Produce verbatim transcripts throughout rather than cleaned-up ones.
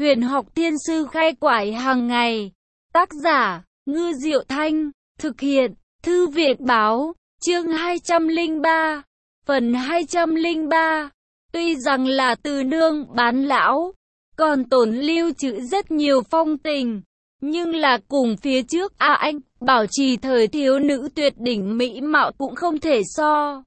Huyền học thiên sư khai quải hàng ngày. Tác giả, Ngư Diệu Thanh. Thực hiện, Thư viện báo. Chương hai trăm lẻ ba. Phần hai trăm lẻ ba. Tuy rằng là từ nương bán lão, còn tổn lưu trữ rất nhiều phong tình, nhưng là cùng phía trước A Anh, bảo trì thời thiếu nữ tuyệt đỉnh mỹ mạo cũng không thể so.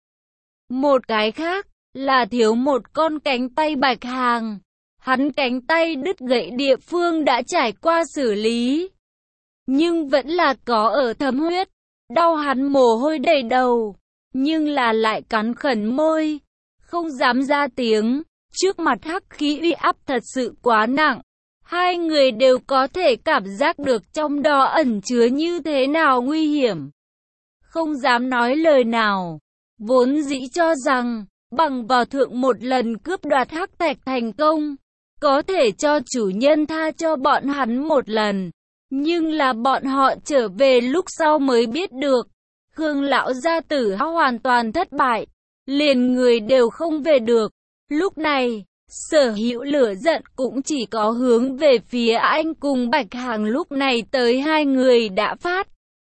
Một cái khác, là thiếu một con cánh tay Bạch Hằng. Hắn cánh tay đứt gãy địa phương đã trải qua xử lý, nhưng vẫn là có ở thấm huyết. Đau hắn mồ hôi đầy đầu, nhưng là lại cắn khẩn môi, không dám ra tiếng. Trước mặt hắc khí uy áp thật sự quá nặng, hai người đều có thể cảm giác được trong đó ẩn chứa như thế nào nguy hiểm. Không dám nói lời nào, vốn dĩ cho rằng bằng vào thượng một lần cướp đoạt hắc thạch thành công, có thể cho chủ nhân tha cho bọn hắn một lần. Nhưng là bọn họ trở về lúc sau mới biết được, Khương lão gia tử hoàn toàn thất bại, liền người đều không về được. Lúc này, sở hữu lửa giận cũng chỉ có hướng về phía anh cùng Bạch Hằng. Lúc này tới hai người đã phát.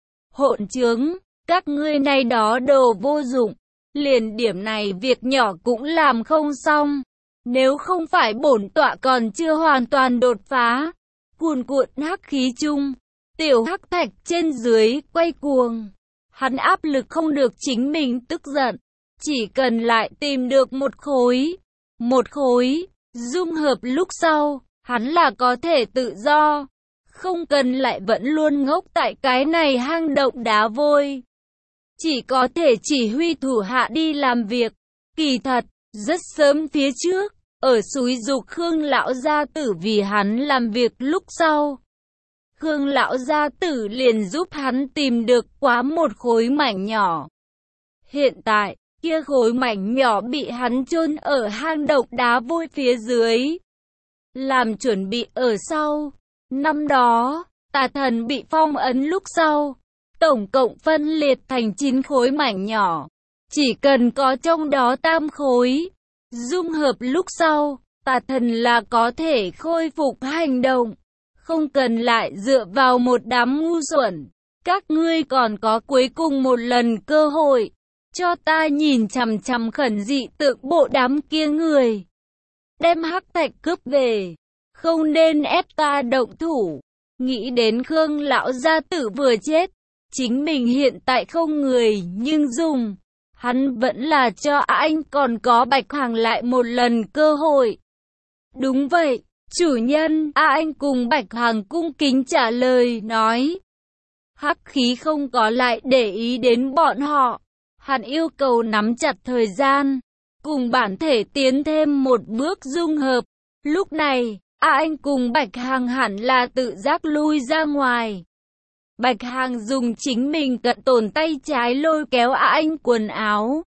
Hỗn trướng, các ngươi này đó đồ vô dụng, liền điểm này việc nhỏ cũng làm không xong. Nếu không phải bổn tọa còn chưa hoàn toàn đột phá. Cuồn cuộn hắc khí chung, tiểu hắc thạch trên dưới quay cuồng. Hắn áp lực không được chính mình tức giận, chỉ cần lại tìm được một khối, một khối, dung hợp lúc sau, hắn là có thể tự do, không cần lại vẫn luôn ngốc tại cái này hang động đá vôi. Chỉ có thể chỉ huy thủ hạ đi làm việc. Kỳ thật, rất sớm phía trước, ở xúi giục Khương lão gia tử vì hắn làm việc lúc sau, Khương lão gia tử liền giúp hắn tìm được quá một khối mảnh nhỏ. Hiện tại, kia khối mảnh nhỏ bị hắn chôn ở hang động đá vôi phía dưới, làm chuẩn bị ở sau. Năm đó, tà thần bị phong ấn lúc sau, tổng cộng phân liệt thành chín khối mảnh nhỏ. Chỉ cần có trong đó tam khối dung hợp lúc sau, tà thần là có thể khôi phục hành động, không cần lại dựa vào một đám ngu xuẩn. Các ngươi còn có cuối cùng một lần cơ hội, cho ta nhìn chằm chằm khẩn dị tượng bộ đám kia người, đem hắc thạch cướp về, không nên ép ta động thủ. Nghĩ đến Khương lão gia tử vừa chết, chính mình hiện tại không người nhưng dùng, hắn vẫn là cho anh còn có Bạch Hằng lại một lần cơ hội. Đúng vậy, chủ nhân. A Anh cùng Bạch Hằng cung kính trả lời nói. Hắc khí không có lại để ý đến bọn họ, hắn yêu cầu nắm chặt thời gian, cùng bản thể tiến thêm một bước dung hợp. Lúc này, A Anh cùng Bạch Hằng hẳn là tự giác lui ra ngoài. Bạch Hằng dùng chính mình cận tồn tay trái lôi kéo A Anh quần áo,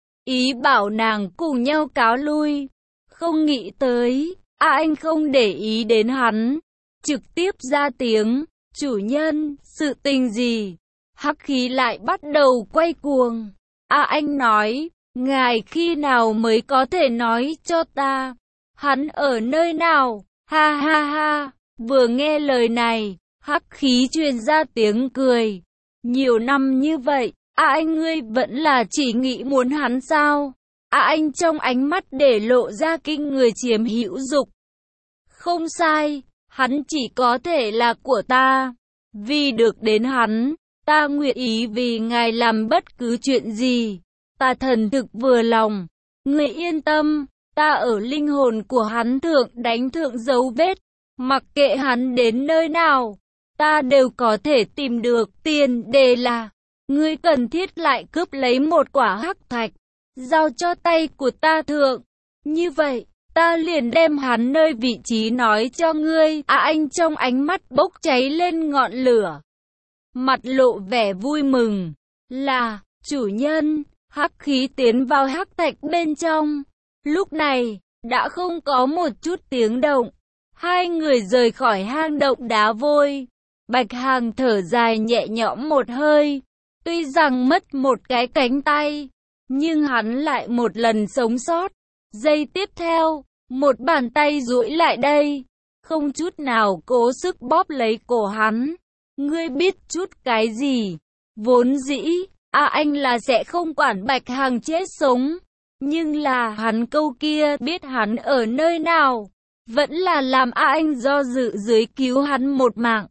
ý bảo nàng cùng nhau cáo lui. Không nghĩ tới, A Anh không để ý đến hắn, trực tiếp ra tiếng, chủ nhân, sự tình gì? Hắc khí lại bắt đầu quay cuồng. A Anh nói, ngài khi nào mới có thể nói cho ta, hắn ở nơi nào? Ha ha ha, vừa nghe lời này, hắc khí truyền ra tiếng cười. Nhiều năm như vậy, A Anh ngươi vẫn là chỉ nghĩ muốn hắn sao? A Anh trong ánh mắt để lộ ra kinh người chiếm hữu dục. Không sai, hắn chỉ có thể là của ta. Vì được đến hắn, ta nguyện ý vì ngài làm bất cứ chuyện gì. Ta thần thực vừa lòng. Người yên tâm, ta ở linh hồn của hắn thượng đánh thượng dấu vết. Mặc kệ hắn đến nơi nào, ta đều có thể tìm được. Tiền đề là, ngươi cần thiết lại cướp lấy một quả hắc thạch, giao cho tay của ta thượng. Như vậy, ta liền đem hắn nơi vị trí nói cho ngươi. À Anh trong ánh mắt bốc cháy lên ngọn lửa, mặt lộ vẻ vui mừng. Là, chủ nhân. Hắc khí tiến vào hắc thạch bên trong. Lúc này, đã không có một chút tiếng động. Hai người rời khỏi hang động đá vôi. Bạch Hằng thở dài nhẹ nhõm một hơi. Tuy rằng mất một cái cánh tay, nhưng hắn lại một lần sống sót. Giây tiếp theo, một bàn tay duỗi lại đây, không chút nào cố sức bóp lấy cổ hắn. Ngươi biết chút cái gì? Vốn dĩ, A Anh là sẽ không quản Bạch Hằng chết sống. Nhưng là hắn câu kia biết hắn ở nơi nào, vẫn là làm A Anh do dự dưới cứu hắn một mạng.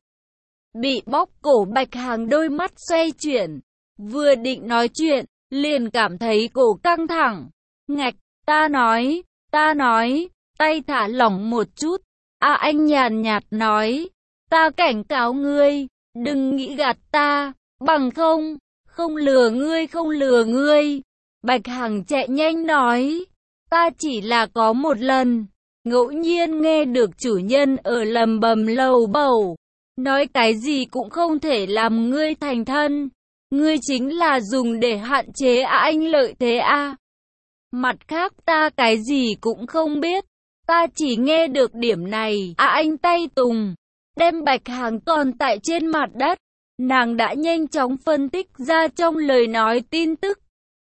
Bị bóp cổ Bạch Hằng đôi mắt xoay chuyển, vừa định nói chuyện, liền cảm thấy cổ căng thẳng. Ngạch, ta nói, ta nói, tay thả lỏng một chút. A Anh nhàn nhạt nói, ta cảnh cáo ngươi, đừng nghĩ gạt ta, bằng không, không lừa ngươi không lừa ngươi. Bạch Hằng chạy nhanh nói, ta chỉ là có một lần, ngẫu nhiên nghe được chủ nhân ở lầm bầm lầu bầu, nói cái gì cũng không thể làm ngươi thành thân. Ngươi chính là dùng để hạn chế A Anh lợi thế a. Mặt khác ta cái gì cũng không biết, ta chỉ nghe được điểm này. A Anh tay tùng, đem Bạch Hằng còn tại trên mặt đất. Nàng đã nhanh chóng phân tích ra trong lời nói tin tức.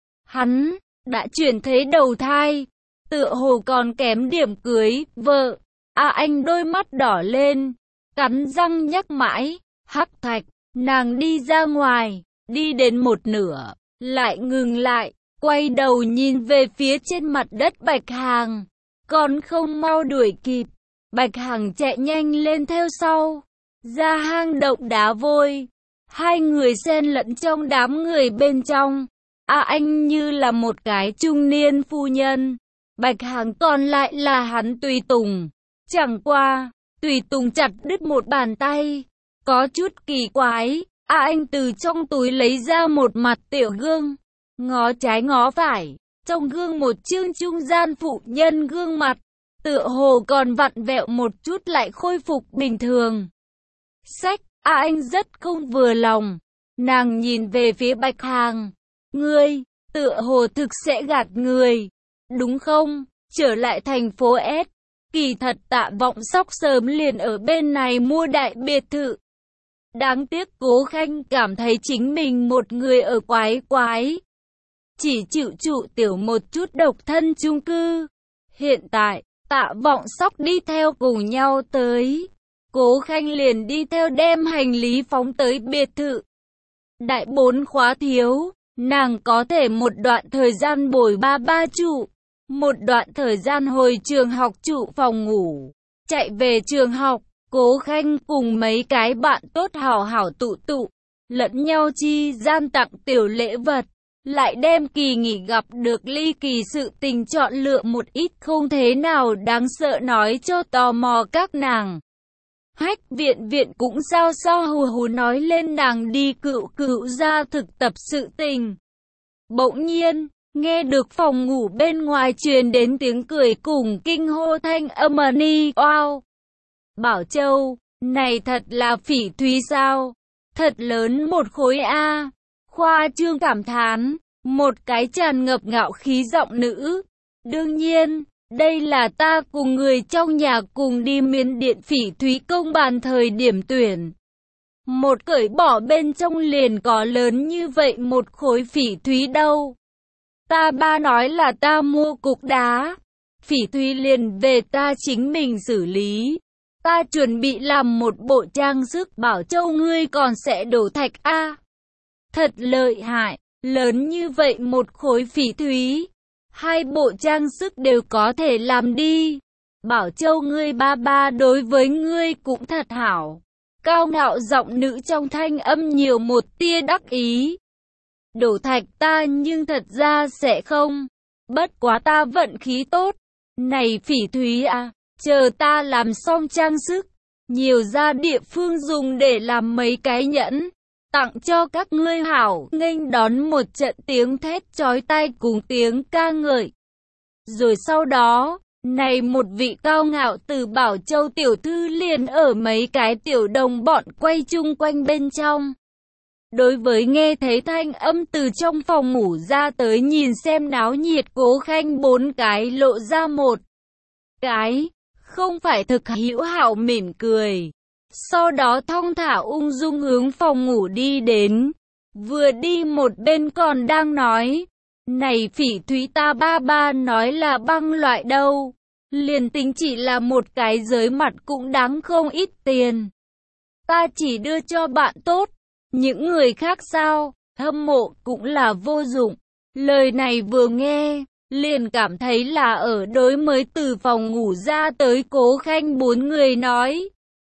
Hắn đã chuyển thế đầu thai, tựa hồ còn kém điểm cưới vợ. A Anh đôi mắt đỏ lên, cắn răng nhắc mãi, Hắc Thạch, nàng đi ra ngoài, đi đến một nửa, lại ngừng lại, quay đầu nhìn về phía trên mặt đất Bạch Hằng, còn không mau đuổi kịp. Bạch Hằng chạy nhanh lên theo sau, ra hang động đá vôi. Hai người xen lẫn trong đám người bên trong. A Anh như là một cái trung niên phu nhân, Bạch Hằng còn lại là hắn tùy tùng. Chẳng qua, tùy tùng chặt đứt một bàn tay, có chút kỳ quái. A Anh từ trong túi lấy ra một mặt tiểu gương, ngó trái ngó phải, trong gương một chương trung gian phụ nhân gương mặt, tựa hồ còn vặn vẹo một chút lại khôi phục bình thường. Sách, A Anh rất không vừa lòng, nàng nhìn về phía Bạch Hằng, ngươi, tựa hồ thực sẽ gạt người, đúng không? Trở lại thành phố S, kỳ thật Tạ Vọng Sóc sớm liền ở bên này mua đại biệt thự. Đáng tiếc Cố Khanh cảm thấy chính mình một người ở quái quái, chỉ chịu trụ tiểu một chút độc thân chung cư. Hiện tại, Tạ Vọng Sóc đi theo cùng nhau tới, Cố Khanh liền đi theo đem hành lý phóng tới biệt thự. Đại bốn khóa thiếu, nàng có thể một đoạn thời gian bồi ba ba trụ, một đoạn thời gian hồi trường học trụ phòng ngủ. Chạy về trường học, Cố Khanh cùng mấy cái bạn tốt hảo hảo tụ tụ, lẫn nhau chi gian tặng tiểu lễ vật, lại đem kỳ nghỉ gặp được ly kỳ sự tình chọn lựa một ít không thế nào đáng sợ nói cho tò mò các nàng. Hách viện viện cũng sao sao hù hù nói lên nàng đi cựu cựu ra thực tập sự tình. Bỗng nhiên, nghe được phòng ngủ bên ngoài truyền đến tiếng cười cùng kinh hô thanh âm ni oao. Bảo Châu, này thật là Phỉ Thúy sao? Thật lớn một khối A. Khoa trương cảm thán, một cái tràn ngập ngạo khí giọng nữ. Đương nhiên, đây là ta cùng người trong nhà cùng đi Miến Điện Phỉ Thúy công bàn thời điểm tuyển. Một cởi bỏ bên trong liền có lớn như vậy một khối phỉ thúy đâu. Ta ba nói là ta mua cục đá, phỉ thúy liền về ta chính mình xử lý. Ta chuẩn bị làm một bộ trang sức. Bảo Châu ngươi còn sẽ đổ thạch a? Thật lợi hại, lớn như vậy một khối phỉ thúy, hai bộ trang sức đều có thể làm đi. Bảo Châu ngươi ba ba đối với ngươi cũng thật hảo. Cao ngạo giọng nữ trong thanh âm nhiều một tia đắc ý. Đổ thạch ta nhưng thật ra sẽ không. Bất quá ta vận khí tốt. Này phỉ thúy à, chờ ta làm xong trang sức, nhiều ra địa phương dùng để làm mấy cái nhẫn, tặng cho các ngươi hảo. Nghênh đón một trận tiếng thét chói tai cùng tiếng ca ngợi. Rồi sau đó, này một vị cao ngạo từ Bảo Châu tiểu thư liền ở mấy cái tiểu đồng bọn quay chung quanh bên trong. Đối với nghe thấy thanh âm từ trong phòng ngủ ra tới nhìn xem náo nhiệt Cố Khanh bốn cái lộ ra một cái, không phải thực hữu hảo mỉm cười. Sau đó thong thả ung dung hướng phòng ngủ đi đến, vừa đi một bên còn đang nói, này phỉ thúy ta ba ba nói là băng loại đâu. liền tính chỉ là một cái giới mặt cũng đáng không ít tiền. Ta chỉ đưa cho bạn tốt, những người khác sao, hâm mộ cũng là vô dụng. Lời này vừa nghe, liền cảm thấy là ở đối mới từ phòng ngủ ra tới Cố Khanh bốn người nói.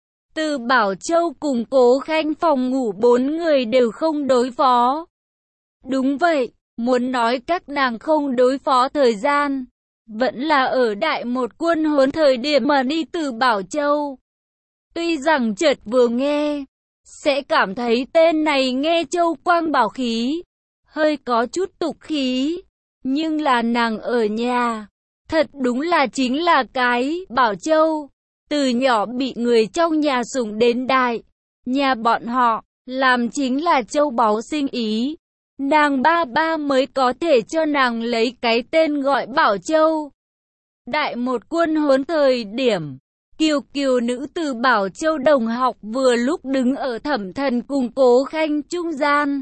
Từ Bảo Châu cùng Cố Khanh phòng ngủ bốn người đều không đối phó. Đúng vậy, muốn nói các nàng không đối phó thời gian, vẫn là ở đại một quân huấn thời điểm mà đi từ Bảo Châu. Tuy rằng chợt vừa nghe, sẽ cảm thấy tên này nghe châu quang bảo khí, hơi có chút tục khí, nhưng là nàng ở nhà, thật đúng là chính là cái Bảo Châu, từ nhỏ bị người trong nhà sủng đến đại, nhà bọn họ, làm chính là châu báu sinh ý, nàng ba ba mới có thể cho nàng lấy cái tên gọi Bảo Châu. Đại một quân huấn thời điểm, Kiều Kiều nữ từ Bảo Châu đồng học vừa lúc đứng ở Thẩm Thần cùng Cố Khanh trung gian.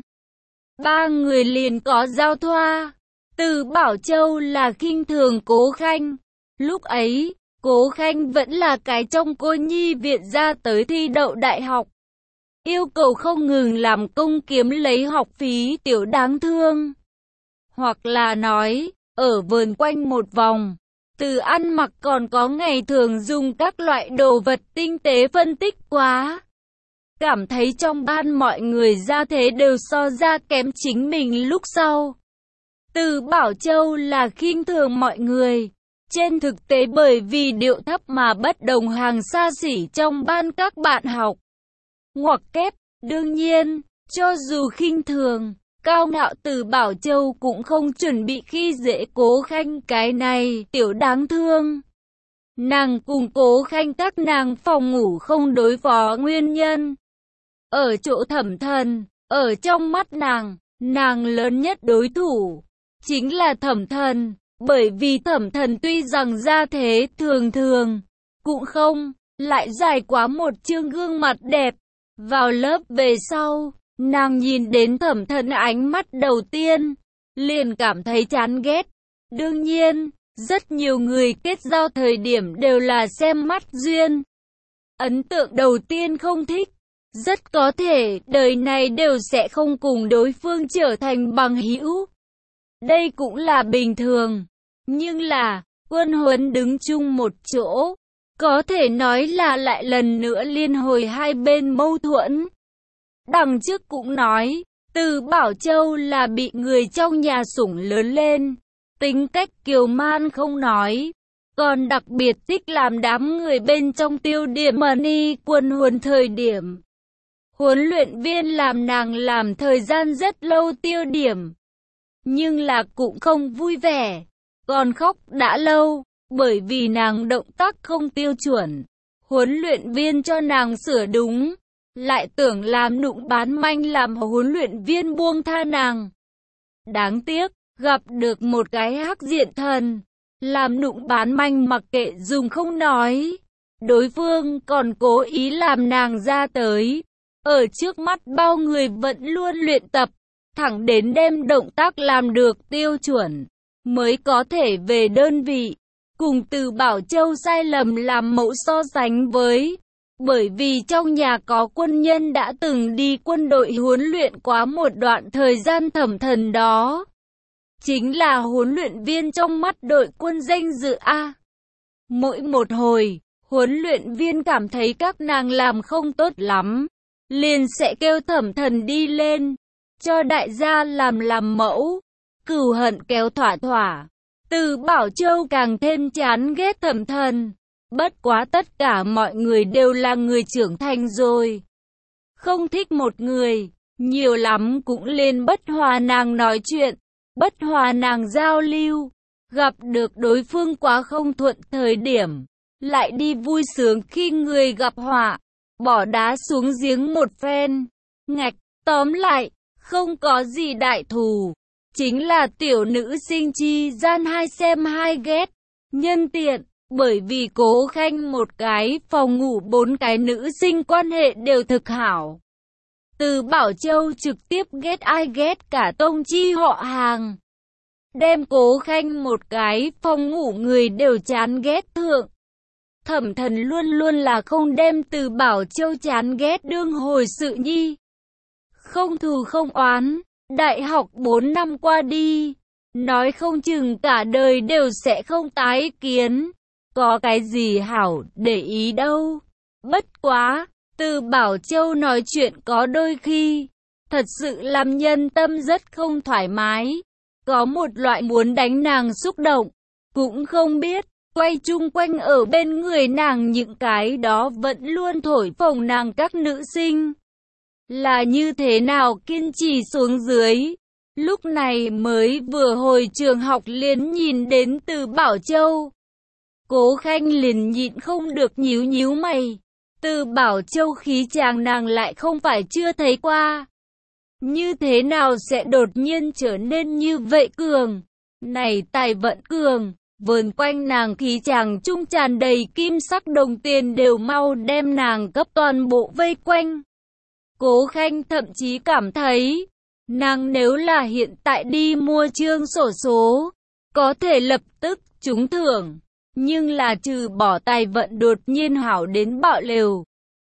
Ba người liền có giao thoa. Từ Bảo Châu là khinh thường Cố Khanh. Lúc ấy, Cố Khanh vẫn là cái trong cô nhi viện ra tới thi đậu đại học. Yêu cầu không ngừng làm công kiếm lấy học phí tiểu đáng thương. Hoặc là nói, ở vườn quanh một vòng, từ ăn mặc còn có ngày thường dùng các loại đồ vật tinh tế phân tích quá. Cảm thấy trong ban mọi người ra thế đều so ra kém chính mình lúc sau. Từ Bảo Châu là khinh thường mọi người. Trên thực tế bởi vì điệu thấp mà bất đồng hàng xa xỉ trong ban các bạn học. Ngoặc kép, đương nhiên, cho dù khinh thường, cao ngạo từ Bảo Châu cũng không chuẩn bị khi dễ Cố Khanh cái này tiểu đáng thương. Nàng cùng Cố Khanh các nàng phòng ngủ không đối phó nguyên nhân. Ở chỗ Thẩm Thần, ở trong mắt nàng, nàng lớn nhất đối thủ chính là Thẩm Thần, bởi vì Thẩm Thần tuy rằng ra thế thường thường, cũng không, lại dài quá một chương gương mặt đẹp. Vào lớp về sau, nàng nhìn đến Thẩm Thần ánh mắt đầu tiên, liền cảm thấy chán ghét. Đương nhiên, rất nhiều người kết giao thời điểm đều là xem mắt duyên. Ấn tượng đầu tiên không thích, rất có thể đời này đều sẽ không cùng đối phương trở thành bằng hữu. Đây cũng là bình thường. Nhưng là, quân huấn đứng chung một chỗ, có thể nói là lại lần nữa liên hồi hai bên mâu thuẫn. Đằng trước cũng nói, từ Bảo Châu là bị người trong nhà sủng lớn lên, tính cách kiều man không nói, còn đặc biệt thích làm đám người bên trong tiêu điểm mà đi quân huấn thời điểm. Huấn luyện viên làm nàng làm thời gian rất lâu tiêu điểm, nhưng là cũng không vui vẻ, còn khóc đã lâu, bởi vì nàng động tác không tiêu chuẩn. Huấn luyện viên cho nàng sửa đúng, lại tưởng làm nụng bán manh làm huấn luyện viên buông tha nàng. Đáng tiếc, gặp được một cái hắc diện thần, làm nụng bán manh mặc kệ dùng không nói. Đối phương còn cố ý làm nàng ra tới, ở trước mắt bao người vẫn luôn luyện tập, thẳng đến đem động tác làm được tiêu chuẩn, mới có thể về đơn vị. Cùng từ Bảo Châu sai lầm làm mẫu so sánh với, bởi vì trong nhà có quân nhân đã từng đi quân đội huấn luyện quá một đoạn thời gian. Thẩm Thần đó chính là huấn luyện viên trong mắt đội quân danh dự A. Mỗi một hồi, huấn luyện viên cảm thấy các nàng làm không tốt lắm, liền sẽ kêu Thẩm Thần đi lên, cho đại gia làm làm mẫu, cừu hận kéo thỏa thỏa. Từ Bảo Châu càng thêm chán ghét Thẩm Thần. Bất quá tất cả mọi người đều là người trưởng thành rồi. Không thích một người, nhiều lắm cũng lên bất hòa nàng nói chuyện, bất hòa nàng giao lưu. Gặp được đối phương quá không thuận thời điểm, lại đi vui sướng khi người gặp họa, bỏ đá xuống giếng một phen. Ngạch, tóm lại, không có gì đại thù. Chính là tiểu nữ sinh chi gian hai xem hai ghét. Nhân tiện, bởi vì Cố Khanh một cái phòng ngủ bốn cái nữ sinh quan hệ đều thực hảo. Từ Bảo Châu trực tiếp ghét ai ghét cả tông chi họ hàng. đem Cố Khanh một cái phòng ngủ người đều chán ghét thượng. Thẩm Thần luôn luôn là không đem Từ Bảo Châu chán ghét đương hồi sự nhi. Không thù không oán, đại học bốn năm qua đi, nói không chừng cả đời đều sẽ không tái kiến. Có cái gì hảo để ý đâu. Bất quá, Từ Bảo Châu nói chuyện có đôi khi, thật sự làm nhân tâm rất không thoải mái. Có một loại muốn đánh nàng xúc động, cũng không biết, quay chung quanh ở bên người nàng những cái đó vẫn luôn thổi phồng nàng các nữ sinh. Là như thế nào kiên trì xuống dưới. Lúc này mới vừa hồi trường học liền nhìn đến Từ Bảo Châu. Cố Khanh liền nhịn không được nhíu nhíu mày. Từ Bảo Châu khí chàng nàng lại không phải chưa thấy qua. Như thế nào sẽ đột nhiên trở nên như vậy cường? Này tài vận cường, vờn quanh nàng khí chàng trung tràn đầy kim sắc đồng tiền đều mau đem nàng cấp toàn bộ vây quanh. Cố Khanh thậm chí cảm thấy, nàng nếu là hiện tại đi mua trương xổ số, có thể lập tức trúng thưởng. Nhưng là trừ bỏ tài vận đột nhiên hảo đến bạo lều.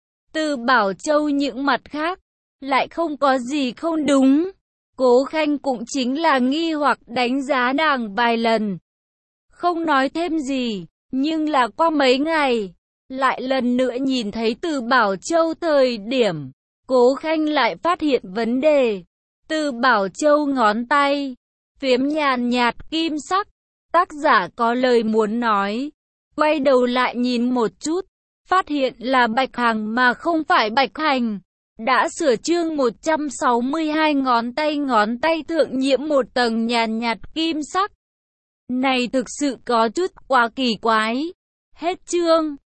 Từ Bảo Châu những mặt khác, lại không có gì không đúng. Cố Khanh cũng chính là nghi hoặc đánh giá nàng vài lần. Không nói thêm gì, nhưng là qua mấy ngày, lại lần nữa nhìn thấy Từ Bảo Châu thời điểm, Cố Khanh lại phát hiện vấn đề. Từ Bảo Châu ngón tay, phiếm nhàn nhạt kim sắc. Tác giả có lời muốn nói, quay đầu lại nhìn một chút, phát hiện là Bạch Hằng mà không phải Bạch Hành. Đã sửa chương một trăm sáu mươi hai ngón tay ngón tay thượng nhiễm một tầng nhàn nhạt kim sắc. Này thực sự có chút quá kỳ quái. Hết chương.